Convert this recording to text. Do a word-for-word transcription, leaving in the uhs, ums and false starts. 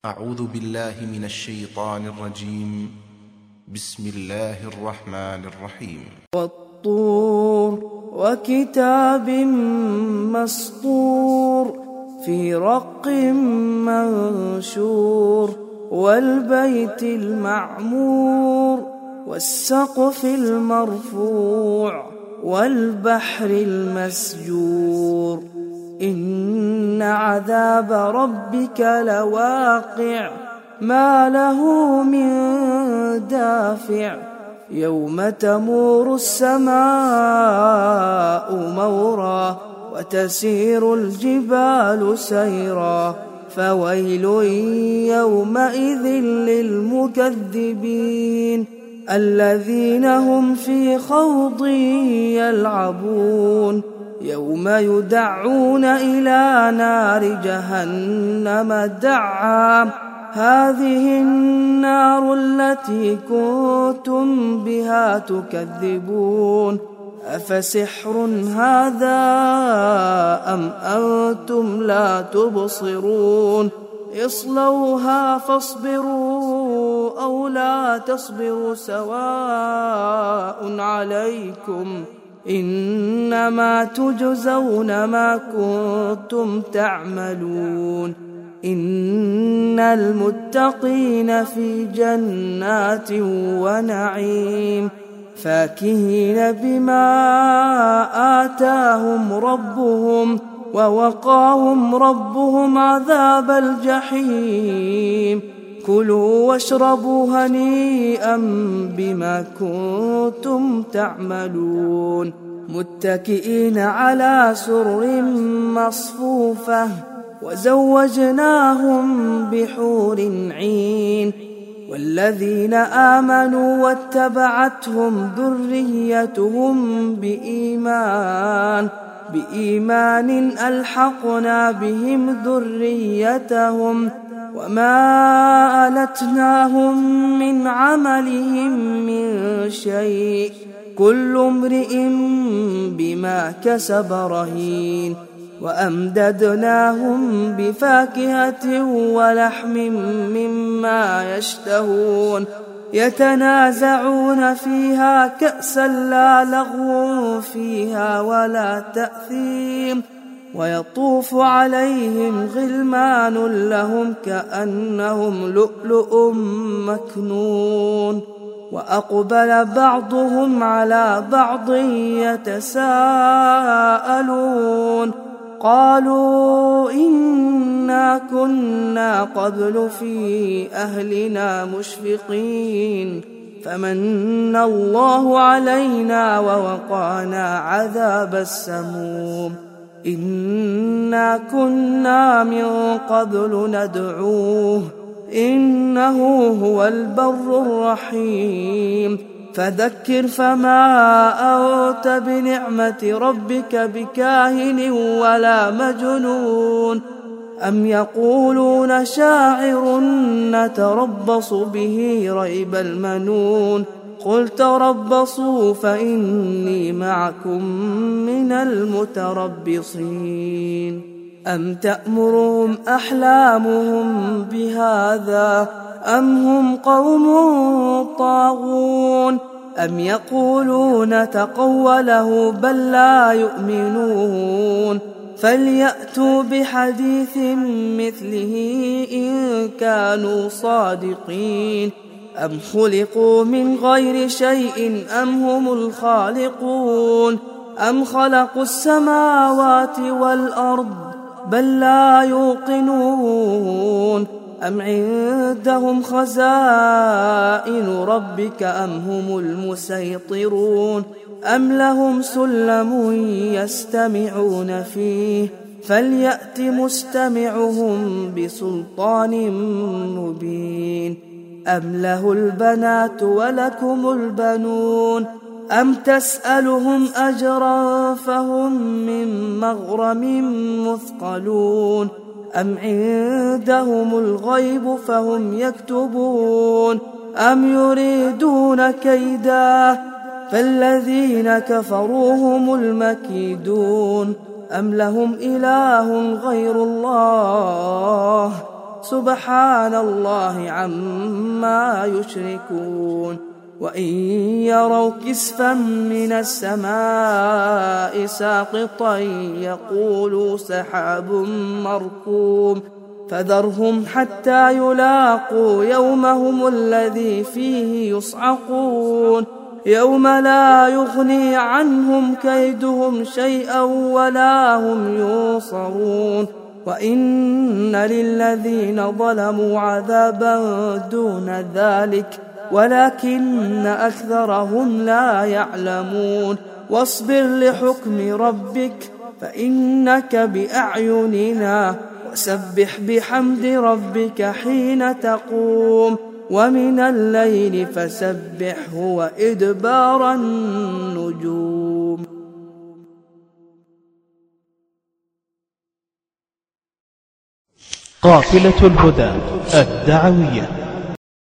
أعوذ بالله من الشيطان الرجيم. بسم الله الرحمن الرحيم. والطور وكتاب مسطور في رق منشور والبيت المعمور والسقف المرفوع والبحر المسجور إن عذاب ربك لواقع ما له من دافع يوم تمور السماء مورا وتسير الجبال سيرا فويل يومئذ للمكذبين الذين هم في خوض يلعبون يوم يدعون إلى نار جهنم دعا هذه النار التي كنتم بها تكذبون أفسحر هذا أم أنتم لا تبصرون اصلوها فاصبروا أو لا تصبروا سواء عليكم إنما تجزون ما كنتم تعملون إن المتقين في جنات ونعيم فاكهين بما آتاهم ربهم ووقاهم ربهم عذاب الجحيم كلوا واشربوا هنيئا بما كنتم تعملون متكئين على سرر مصفوفة وزوجناهم بحور عين والذين آمنوا واتبعتهم ذريتهم بإيمان بإيمان ألحقنا بهم ذريتهم وما ألتناهم من عملهم من شيء كل امرئ بما كسب رهين وأمددناهم بفاكهة ولحم مما يشتهون يتنازعون فيها كأسا لا لغو فيها ولا تأثيم ويطوف عليهم غلمان لهم كأنهم لؤلؤ مكنون وأقبل بعضهم على بعض يتساءلون قالوا إنا كنا قبل في أهلنا مشفقين فمن الله علينا ووقانا عذاب السموم إنا كنا من قبل ندعوه إنه هو البر الرحيم فذكر فما أنت بنعمة ربك بكاهن ولا مجنون أم يقولون شاعر نتربص به ريب المنون قل تربصوا فإني معكم من المتربصين أم تأمرهم أحلامهم بهذا أم هم قوم طاغون أم يقولون تقوله بل لا يؤمنون فليأتوا بحديث مثله إن كانوا صادقين أم خلقوا من غير شيء أم هم الخالقون أم خلقوا السماوات والأرض بل لا يوقنون أم عندهم خزائن ربك أم هم المسيطرون أم لهم سلم يستمعون فيه فليأت مستمعهم بسلطان مبين أم له البنات ولكم البنون أم تسألهم أجرا فهم من مغرم مثقلون أم عندهم الغيب فهم يكتبون أم يريدون كيدا فالذين كفروا هم المكيدون أم لهم إله غير الله سبحان الله عما يشركون وإن يروا كسفا من السماء ساقطا يقولوا سحاب مركوم فذرهم حتى يلاقوا يومهم الذي فيه يصعقون يوم لا يغني عنهم كيدهم شيئا ولا هم ينصرون وإن للذين ظلموا عذابا دون ذلك ولكن أكثرهم لا يعلمون واصبر لحكم ربك فإنك بأعيننا وسبح بحمد ربك حين تقوم ومن الليل فسبحه وإدبار النجوم. قافلة الهدى الدعوية